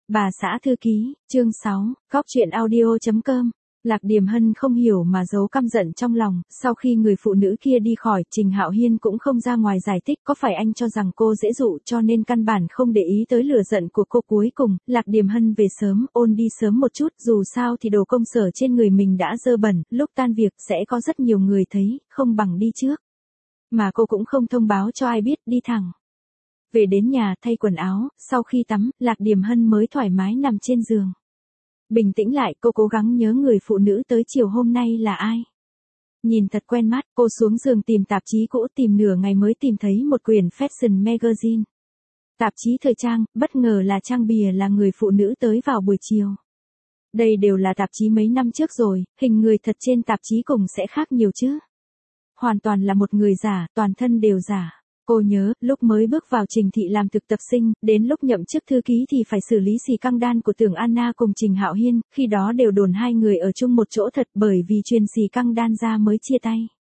Bà xã thư ký, chương 6, góc chuyện audio.com. Lạc Điềm Hân không hiểu mà giấu căm giận trong lòng, sau khi người phụ nữ kia đi khỏi, Trình Hạo Hiên cũng không ra ngoài giải thích, có phải anh cho rằng cô dễ dụ cho nên căn bản không để ý tới lửa giận của cô. Cuối cùng, Lạc Điềm Hân về sớm, ôn đi sớm một chút, dù sao thì đồ công sở trên người mình đã dơ bẩn, lúc tan việc sẽ có rất nhiều người thấy, không bằng đi trước. Mà cô cũng không thông báo cho ai biết, đi thẳng. Về đến nhà thay quần áo, sau khi tắm, Lạc Điềm Hân mới thoải mái nằm trên giường. Bình tĩnh lại, cô cố gắng nhớ người phụ nữ tới chiều hôm nay là ai. Nhìn thật quen mắt, cô xuống giường tìm tạp chí cũ, tìm nửa ngày mới tìm thấy một quyển Fashion Magazine. Tạp chí thời trang, bất ngờ là trang bìa là người phụ nữ tới vào buổi chiều. Đây đều là tạp chí mấy năm trước rồi, hình người thật trên tạp chí cùng sẽ khác nhiều chứ. Hoàn toàn là một người giả, toàn thân đều giả. Cô nhớ, lúc mới bước vào Trình thị làm thực tập sinh, đến lúc nhậm chức thư ký thì phải xử lý xì căng đan của Tưởng Anna cùng Trình Hạo Hiên, khi đó đều đồn hai người ở chung một chỗ thật, bởi vì truyền xì căng đan ra mới chia tay.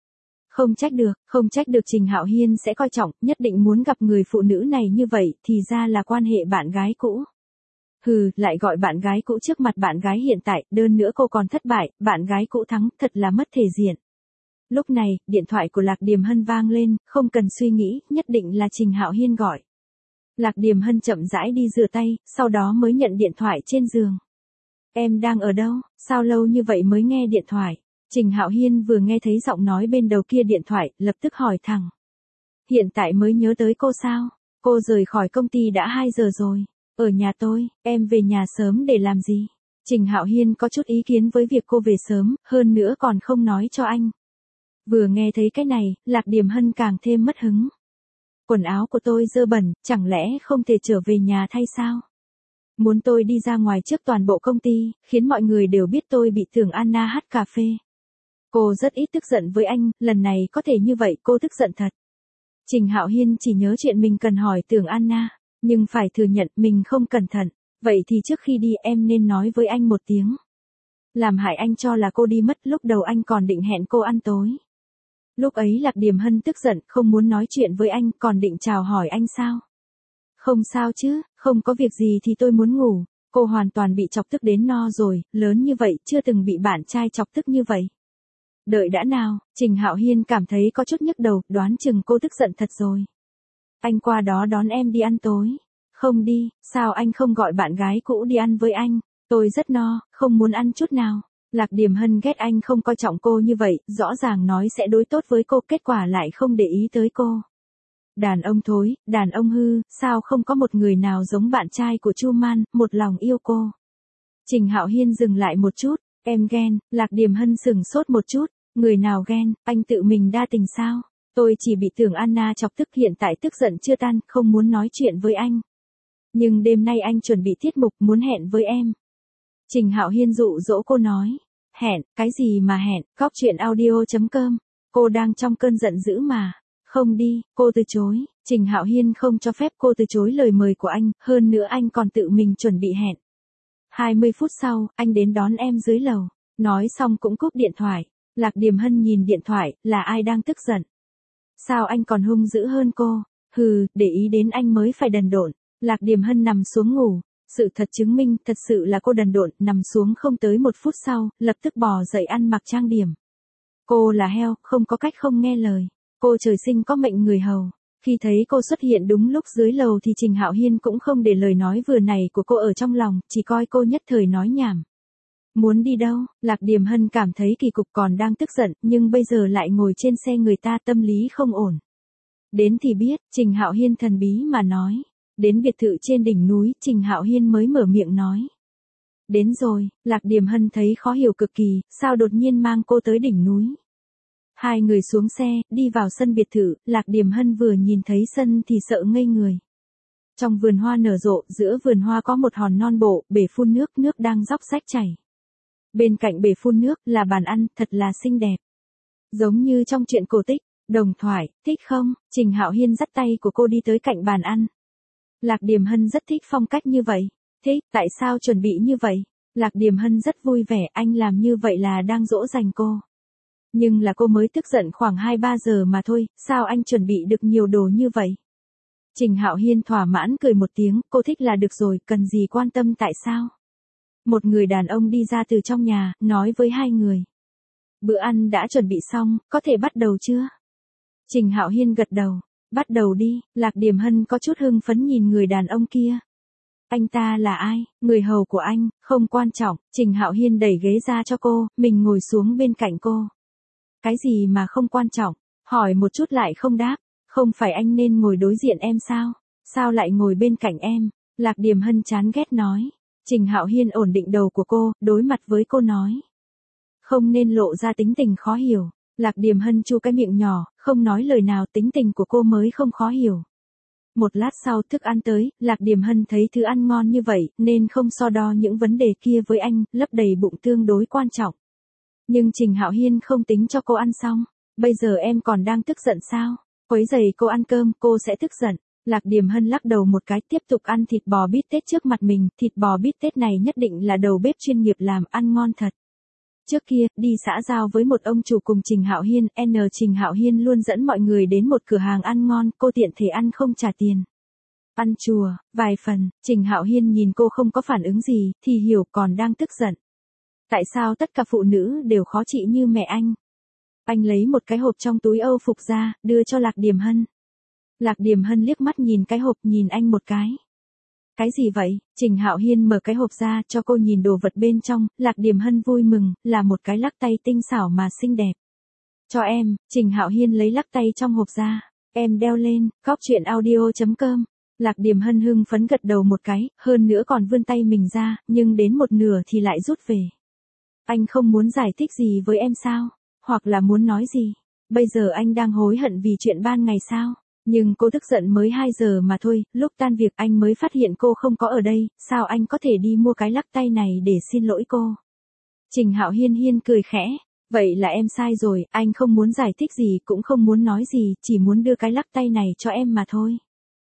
Không trách được Trình Hạo Hiên sẽ coi trọng, nhất định muốn gặp người phụ nữ này như vậy, thì ra là quan hệ bạn gái cũ. Hừ, lại gọi bạn gái cũ trước mặt bạn gái hiện tại, đơn nữa cô còn thất bại, bạn gái cũ thắng, thật là mất thể diện. Lúc này, điện thoại của Lạc Điềm Hân vang lên, không cần suy nghĩ, nhất định là Trình Hạo Hiên gọi. Lạc Điềm Hân chậm rãi đi rửa tay, sau đó mới nhận điện thoại trên giường. Em đang ở đâu, sao lâu như vậy mới nghe điện thoại? Trình Hạo Hiên vừa nghe thấy giọng nói bên đầu kia điện thoại, lập tức hỏi thẳng. Hiện tại mới nhớ tới cô sao? Cô rời khỏi công ty đã 2 giờ rồi. Ở nhà tôi, em về nhà sớm để làm gì? Trình Hạo Hiên có chút ý kiến với việc cô về sớm, hơn nữa còn không nói cho anh. Vừa nghe thấy cái này, Lạc Điềm Hân càng thêm mất hứng. Quần áo của tôi dơ bẩn, chẳng lẽ không thể trở về nhà thay sao? Muốn tôi đi ra ngoài trước toàn bộ công ty, khiến mọi người đều biết tôi bị Tưởng Anna hắt cà phê. Cô rất ít tức giận với anh, lần này có thể như vậy cô tức giận thật. Trình Hạo Hiên chỉ nhớ chuyện mình cần hỏi Tưởng Anna, nhưng phải thừa nhận mình không cẩn thận. Vậy thì trước khi đi em nên nói với anh một tiếng. Làm hại anh cho là cô đi mất, lúc đầu anh còn định hẹn cô ăn tối. Lúc ấy Lạc Điềm Hân tức giận, không muốn nói chuyện với anh, còn định chào hỏi anh sao? Không sao chứ, không có việc gì thì tôi muốn ngủ. Cô hoàn toàn bị chọc tức đến no rồi, lớn như vậy, chưa từng bị bạn trai chọc tức như vậy. Đợi đã nào, Trình Hạo Hiên cảm thấy có chút nhức đầu, đoán chừng cô tức giận thật rồi. Anh qua đó đón em đi ăn tối. Không đi, sao anh không gọi bạn gái cũ đi ăn với anh? Tôi rất no, không muốn ăn chút nào. Lạc Điềm Hân ghét anh không coi trọng cô như vậy, rõ ràng nói sẽ đối tốt với cô, kết quả lại không để ý tới cô. Đàn ông thối, đàn ông hư, sao không có một người nào giống bạn trai của Chu Man, một lòng yêu cô. Trình Hạo Hiên dừng lại một chút, em ghen, Lạc Điềm Hân sửng sốt một chút, người nào ghen, anh tự mình đa tình sao? Tôi chỉ bị Tưởng Anna chọc tức, hiện tại tức giận chưa tan, không muốn nói chuyện với anh. Nhưng đêm nay anh chuẩn bị tiết mục, muốn hẹn với em. Trình Hạo Hiên dụ dỗ cô nói. Hẹn, cái gì mà hẹn, góc chuyện audio.com. Cô đang trong cơn giận dữ mà. Không đi, cô từ chối. Trình Hạo Hiên không cho phép cô từ chối lời mời của anh, hơn nữa anh còn tự mình chuẩn bị hẹn. 20 phút sau, anh đến đón em dưới lầu. Nói xong cũng cúp điện thoại. Lạc Điềm Hân nhìn điện thoại, là ai đang tức giận? Sao anh còn hung dữ hơn cô? Hừ, để ý đến anh mới phải đần độn. Lạc Điềm Hân nằm xuống ngủ. Sự thật chứng minh, thật sự là cô đần độn, nằm xuống không tới 1 phút sau, lập tức bò dậy ăn mặc trang điểm. Cô là heo, không có cách không nghe lời. Cô trời sinh có mệnh người hầu. Khi thấy cô xuất hiện đúng lúc dưới lầu thì Trình Hạo Hiên cũng không để lời nói vừa này của cô ở trong lòng, chỉ coi cô nhất thời nói nhảm. Muốn đi đâu? Lạc Điềm Hân cảm thấy kỳ cục, còn đang tức giận, nhưng bây giờ lại ngồi trên xe người ta, tâm lý không ổn. Đến thì biết, Trình Hạo Hiên thần bí mà nói. Đến biệt thự trên đỉnh núi, Trình Hạo Hiên mới mở miệng nói. Đến rồi, Lạc Điềm Hân thấy khó hiểu cực kỳ, sao đột nhiên mang cô tới đỉnh núi. Hai người xuống xe, đi vào sân biệt thự, Lạc Điềm Hân vừa nhìn thấy sân thì sợ ngây người. Trong vườn hoa nở rộ, giữa vườn hoa có một hòn non bộ, bể phun nước, nước đang róc rách chảy. Bên cạnh bể phun nước là bàn ăn, thật là xinh đẹp. Giống như trong truyện cổ tích, đồng thoại, thích không? Trình Hạo Hiên dắt tay của cô đi tới cạnh bàn ăn. Lạc Điềm Hân rất thích phong cách như vậy. Thích, tại sao chuẩn bị như vậy? Lạc Điềm Hân rất vui vẻ, anh làm như vậy là đang dỗ dành cô. Nhưng là cô mới tức giận khoảng 2-3 giờ mà thôi, sao anh chuẩn bị được nhiều đồ như vậy? Trình Hạo Hiên thỏa mãn cười một tiếng, cô thích là được rồi, cần gì quan tâm tại sao. Một người đàn ông đi ra từ trong nhà, nói với hai người. Bữa ăn đã chuẩn bị xong, có thể bắt đầu chưa? Trình Hạo Hiên gật đầu. Bắt đầu đi, Lạc Điểm Hân có chút hưng phấn nhìn người đàn ông kia. Anh ta là ai? Người hầu của anh, không quan trọng. Trình Hạo Hiên đẩy ghế ra cho cô, mình ngồi xuống bên cạnh cô. Cái gì mà không quan trọng? Hỏi một chút lại không đáp. Không phải anh nên ngồi đối diện em sao? Sao lại ngồi bên cạnh em? Lạc Điểm Hân chán ghét nói. Trình Hạo Hiên ổn định đầu của cô, đối mặt với cô nói. Không nên lộ ra tính tình khó hiểu. Lạc Điểm Hân chu cái miệng nhỏ, không nói lời nào, tính tình của cô mới không khó hiểu. Một lát sau thức ăn tới, Lạc Điểm Hân thấy thứ ăn ngon như vậy, nên không so đo những vấn đề kia với anh, lấp đầy bụng tương đối quan trọng. Nhưng Trình Hạo Hiên không tính cho cô ăn xong. Bây giờ em còn đang tức giận sao? Quấy rầy cô ăn cơm, cô sẽ tức giận. Lạc Điểm Hân lắc đầu một cái, tiếp tục ăn thịt bò bít tết trước mặt mình. Thịt bò bít tết này nhất định là đầu bếp chuyên nghiệp làm, ăn ngon thật. Trước kia, đi xã giao với một ông chủ cùng Trình Hạo Hiên, Trình Hạo Hiên luôn dẫn mọi người đến một cửa hàng ăn ngon, cô tiện thể ăn không trả tiền. Ăn chùa, vài phần, Trình Hạo Hiên nhìn cô không có phản ứng gì, thì hiểu còn đang tức giận. Tại sao tất cả phụ nữ đều khó trị như mẹ anh? Anh lấy một cái hộp trong túi Âu phục ra, đưa cho Lạc Điểm Hân. Lạc Điểm Hân liếc mắt nhìn cái hộp, nhìn anh một cái. Cái gì vậy? Trình Hạo Hiên mở cái hộp ra cho cô nhìn đồ vật bên trong, Lạc Điểm Hân vui mừng, là một cái lắc tay tinh xảo mà xinh đẹp. Cho em, Trình Hạo Hiên lấy lắc tay trong hộp ra, em đeo lên, coctruyện.audio.com. Lạc Điểm Hân hưng phấn gật đầu một cái, hơn nữa còn vươn tay mình ra, nhưng đến một nửa thì lại rút về. Anh không muốn giải thích gì với em sao? Hoặc là muốn nói gì? Bây giờ anh đang hối hận vì chuyện ban ngày sao? Nhưng cô tức giận mới 2 giờ mà thôi, lúc tan việc anh mới phát hiện cô không có ở đây, sao anh có thể đi mua cái lắc tay này để xin lỗi cô? Trình Hạo Hiên cười khẽ, vậy là em sai rồi, anh không muốn giải thích gì cũng không muốn nói gì, chỉ muốn đưa cái lắc tay này cho em mà thôi.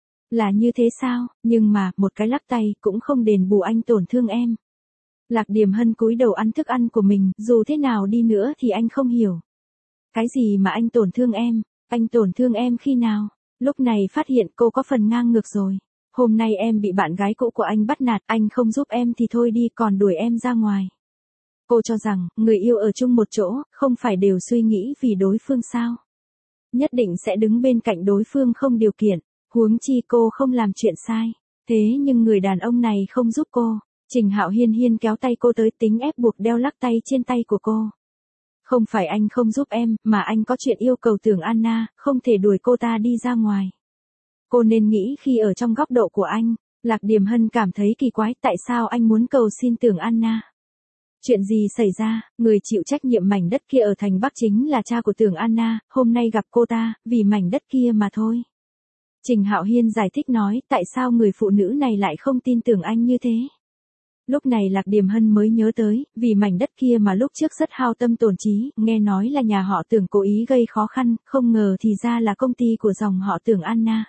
Là như thế sao, nhưng mà, một cái lắc tay cũng không đền bù anh tổn thương em. Lạc Điểm Hân cúi đầu ăn thức ăn của mình, dù thế nào đi nữa thì anh không hiểu. Cái gì mà anh tổn thương em? Anh tổn thương em khi nào? Lúc này phát hiện cô có phần ngang ngược rồi. Hôm nay em bị bạn gái cũ của anh bắt nạt, anh không giúp em thì thôi đi, còn đuổi em ra ngoài. Cô cho rằng, người yêu ở chung một chỗ, không phải đều suy nghĩ vì đối phương sao? Nhất định sẽ đứng bên cạnh đối phương không điều kiện, huống chi cô không làm chuyện sai. Thế nhưng người đàn ông này không giúp cô. Trình Hạo Hiên kéo tay cô tới, tính ép buộc đeo lắc tay trên tay của cô. Không phải anh không giúp em, mà anh có chuyện yêu cầu Tưởng Anna, không thể đuổi cô ta đi ra ngoài. Cô nên nghĩ khi ở trong góc độ của anh. Lạc Điểm Hân cảm thấy kỳ quái, tại sao anh muốn cầu xin Tưởng Anna? Chuyện gì xảy ra? Người chịu trách nhiệm mảnh đất kia ở thành Bắc chính là cha của Tưởng Anna, hôm nay gặp cô ta, vì mảnh đất kia mà thôi. Trình Hạo Hiên giải thích nói, tại sao người phụ nữ này lại không tin tưởng anh như thế? Lúc này Lạc Điểm Hân mới nhớ tới, vì mảnh đất kia mà lúc trước rất hao tâm tổn trí, nghe nói là nhà họ Tưởng cố ý gây khó khăn, không ngờ thì ra là công ty của dòng họ Tưởng Anna.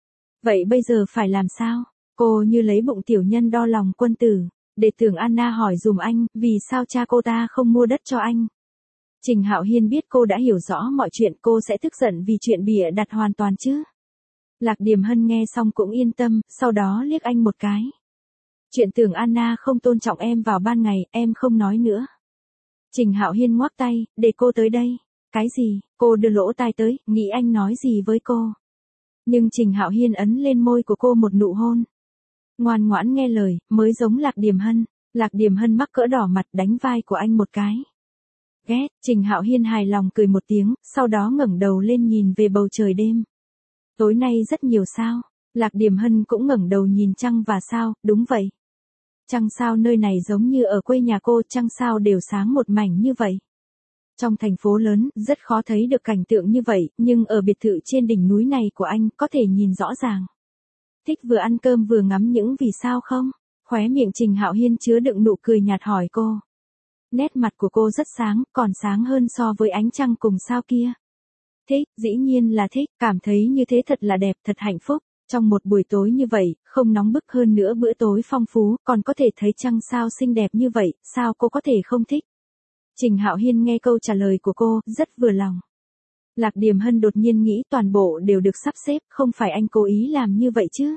Vậy bây giờ phải làm sao? Cô như lấy bụng tiểu nhân đo lòng quân tử, để Tưởng Anna hỏi dùm anh, vì sao cha cô ta không mua đất cho anh? Trình Hạo Hiên biết cô đã hiểu rõ mọi chuyện, cô sẽ tức giận vì chuyện bịa đặt hoàn toàn chứ. Lạc Điểm Hân nghe xong cũng yên tâm, sau đó liếc anh một cái. Chuyện Tưởng Anna không tôn trọng em vào ban ngày, em không nói nữa. Trình Hạo Hiên ngoắc tay, để cô tới đây. Cái gì? Cô đưa lỗ tai tới, nghĩ anh nói gì với cô. Nhưng Trình Hạo Hiên ấn lên môi của cô một nụ hôn. Ngoan ngoãn nghe lời, mới giống Lạc Điểm Hân. Lạc Điểm Hân mắc cỡ đỏ mặt, đánh vai của anh một cái. Ghét, Trình Hạo Hiên hài lòng cười một tiếng, sau đó ngẩng đầu lên nhìn về bầu trời đêm. Tối nay rất nhiều sao. Lạc Điểm Hân cũng ngẩng đầu nhìn trăng và sao, đúng vậy. Trăng sao nơi này giống như ở quê nhà cô, trăng sao đều sáng một mảnh như vậy. Trong thành phố lớn, rất khó thấy được cảnh tượng như vậy, nhưng ở biệt thự trên đỉnh núi này của anh, có thể nhìn rõ ràng. Thích vừa ăn cơm vừa ngắm những vì sao không? Khóe miệng Trình Hạo Hiên chứa đựng nụ cười nhạt hỏi cô. Nét mặt của cô rất sáng, còn sáng hơn so với ánh trăng cùng sao kia. Thích, dĩ nhiên là thích, cảm thấy như thế thật là đẹp, thật hạnh phúc. Trong một buổi tối như vậy, không nóng bức, hơn nữa bữa tối phong phú, còn có thể thấy trăng sao xinh đẹp như vậy, sao cô có thể không thích? Trình Hạo Hiên nghe câu trả lời của cô, rất vừa lòng. Lạc Điềm Hân đột nhiên nghĩ toàn bộ đều được sắp xếp, không phải anh cố ý làm như vậy chứ.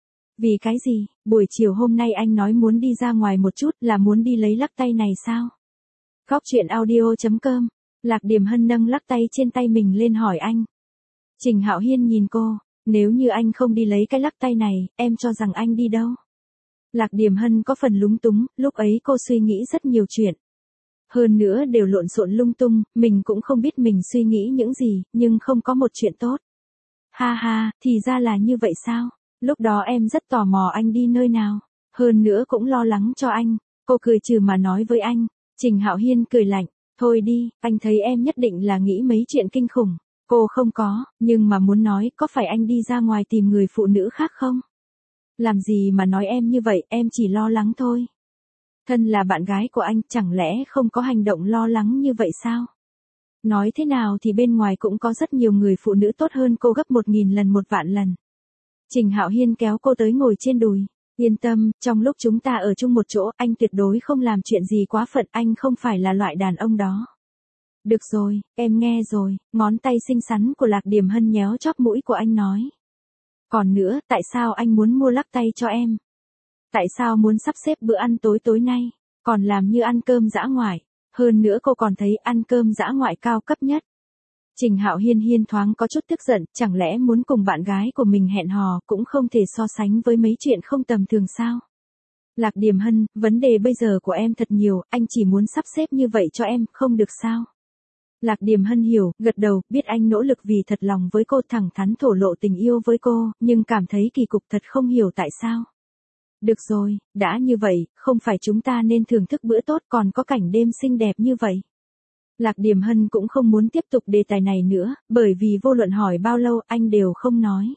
Vì cái gì, buổi chiều hôm nay anh nói muốn đi ra ngoài một chút là muốn đi lấy lắc tay này sao? Góc chuyện audio.com, Lạc Điềm Hân nâng lắc tay trên tay mình lên hỏi anh. Trình Hạo Hiên nhìn cô, nếu như anh không đi lấy cái lắc tay này, em cho rằng anh đi đâu? Lạc Điềm Hân có phần lúng túng, lúc ấy cô suy nghĩ rất nhiều chuyện. Hơn nữa đều lộn xộn lung tung, mình cũng không biết mình suy nghĩ những gì, nhưng không có một chuyện tốt. Ha ha, thì ra là như vậy sao? Lúc đó em rất tò mò anh đi nơi nào. Hơn nữa cũng lo lắng cho anh. Cô cười trừ mà nói với anh. Trình Hạo Hiên cười lạnh. Thôi đi, anh thấy em nhất định là nghĩ mấy chuyện kinh khủng. Cô không có, nhưng mà muốn nói có phải anh đi ra ngoài tìm người phụ nữ khác không? Làm gì mà nói em như vậy, em chỉ lo lắng thôi. Thân là bạn gái của anh, chẳng lẽ không có hành động lo lắng như vậy sao? Nói thế nào thì bên ngoài cũng có rất nhiều người phụ nữ tốt hơn cô gấp 1000 lần 1 vạn lần. Trình Hạo Hiên kéo cô tới ngồi trên đùi. Yên tâm, trong lúc chúng ta ở chung một chỗ, anh tuyệt đối không làm chuyện gì quá phận, anh không phải là loại đàn ông đó. Được rồi, em nghe rồi, ngón tay xinh xắn của Lạc Điềm Hân nhéo chóp mũi của anh nói. Còn nữa, tại sao anh muốn mua lắc tay cho em? Tại sao muốn sắp xếp bữa ăn tối tối nay, còn làm như ăn cơm dã ngoại, hơn nữa cô còn thấy ăn cơm dã ngoại cao cấp nhất. Trình Hạo Hiên thoáng có chút tức giận, chẳng lẽ muốn cùng bạn gái của mình hẹn hò cũng không thể so sánh với mấy chuyện không tầm thường sao? Lạc Điềm Hân, vấn đề bây giờ của em thật nhiều, anh chỉ muốn sắp xếp như vậy cho em, không được sao? Lạc Điềm Hân hiểu, gật đầu, biết anh nỗ lực vì thật lòng với cô, thẳng thắn thổ lộ tình yêu với cô, nhưng cảm thấy kỳ cục thật không hiểu tại sao. Được rồi, đã như vậy, không phải chúng ta nên thưởng thức bữa tốt còn có cảnh đêm xinh đẹp như vậy. Lạc Điềm Hân cũng không muốn tiếp tục đề tài này nữa, bởi vì vô luận hỏi bao lâu anh đều không nói.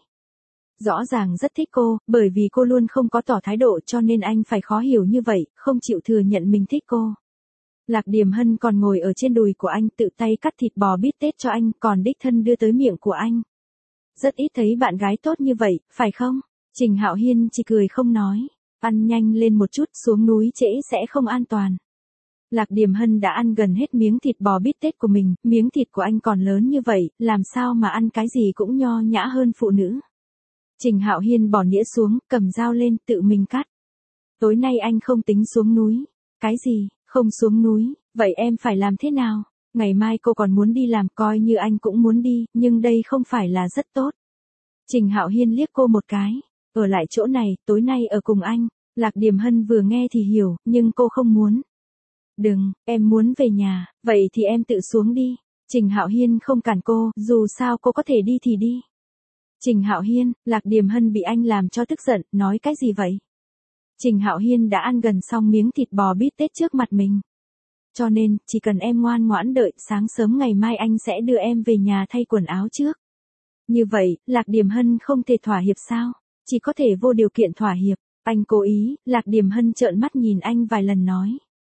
Rõ ràng rất thích cô, bởi vì cô luôn không có tỏ thái độ cho nên anh phải khó hiểu như vậy, không chịu thừa nhận mình thích cô. Lạc Điềm Hân còn ngồi ở trên đùi của anh tự tay cắt thịt bò bít tết cho anh, còn đích thân đưa tới miệng của anh. Rất ít thấy bạn gái tốt như vậy, phải không? Trình Hạo Hiên chỉ cười không nói. Ăn nhanh lên một chút, xuống núi trễ sẽ không an toàn. Lạc Điềm Hân đã ăn gần hết miếng thịt bò bít tết của mình, miếng thịt của anh còn lớn như vậy, làm sao mà ăn cái gì cũng nho nhã hơn phụ nữ. Trình Hạo Hiên bỏ nĩa xuống, cầm dao lên, tự mình cắt. Tối nay anh không tính xuống núi. Cái gì, không xuống núi, vậy em phải làm thế nào? Ngày mai cô còn muốn đi làm, coi như anh cũng muốn đi, nhưng đây không phải là rất tốt. Trình Hạo Hiên liếc cô một cái. Ở lại chỗ này, tối nay ở cùng anh. Lạc Điềm Hân vừa nghe thì hiểu, nhưng cô không muốn. Đừng, em muốn về nhà, vậy thì em tự xuống đi. Trình Hạo Hiên không cản cô, dù sao cô có thể đi thì đi. Trình Hạo Hiên, Lạc Điềm Hân bị anh làm cho tức giận, nói cái gì vậy? Trình Hạo Hiên đã ăn gần xong miếng thịt bò bít tết trước mặt mình. Cho nên, chỉ cần em ngoan ngoãn đợi, sáng sớm ngày mai anh sẽ đưa em về nhà thay quần áo trước. Như vậy, Lạc Điềm Hân không thể thỏa hiệp sao? Chỉ có thể vô điều kiện thỏa hiệp. Anh cố ý, Lạc Điềm Hân trợn mắt nhìn anh vài lần nói.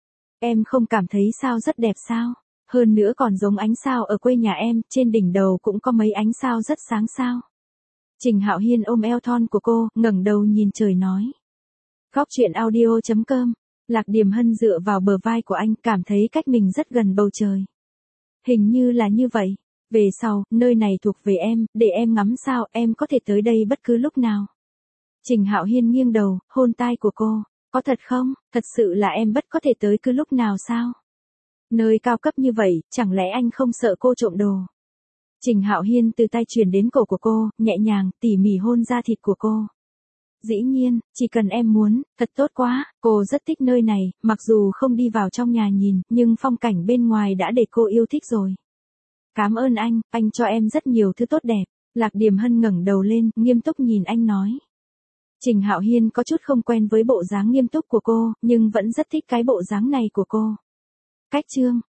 Em không cảm thấy sao rất đẹp sao? Hơn nữa còn giống ánh sao ở quê nhà em, trên đỉnh đầu cũng có mấy ánh sao rất sáng sao. Trình Hạo Hiên ôm eo thon của cô, ngẩng đầu nhìn trời nói. Góc chuyện audio.com, Lạc Điềm Hân dựa vào bờ vai của anh, cảm thấy cách mình rất gần bầu trời. Hình như là như vậy. Về sau, nơi này thuộc về em, để em ngắm sao, em có thể tới đây bất cứ lúc nào. Trình Hạo Hiên nghiêng đầu, hôn tai của cô. Có thật không? Thật sự là em bất có thể tới cứ lúc nào sao? Nơi cao cấp như vậy, chẳng lẽ anh không sợ cô trộm đồ? Trình Hạo Hiên từ tay truyền đến cổ của cô, nhẹ nhàng, tỉ mỉ hôn da thịt của cô. Dĩ nhiên, chỉ cần em muốn, thật tốt quá, cô rất thích nơi này, mặc dù không đi vào trong nhà nhìn, nhưng phong cảnh bên ngoài đã để cô yêu thích rồi. Cảm ơn anh cho em rất nhiều thứ tốt đẹp. Lạc Điềm Hân ngẩng đầu lên, nghiêm túc nhìn anh nói. Trình Hạo Hiên có chút không quen với bộ dáng nghiêm túc của cô, nhưng vẫn rất thích cái bộ dáng này của cô. Cách chương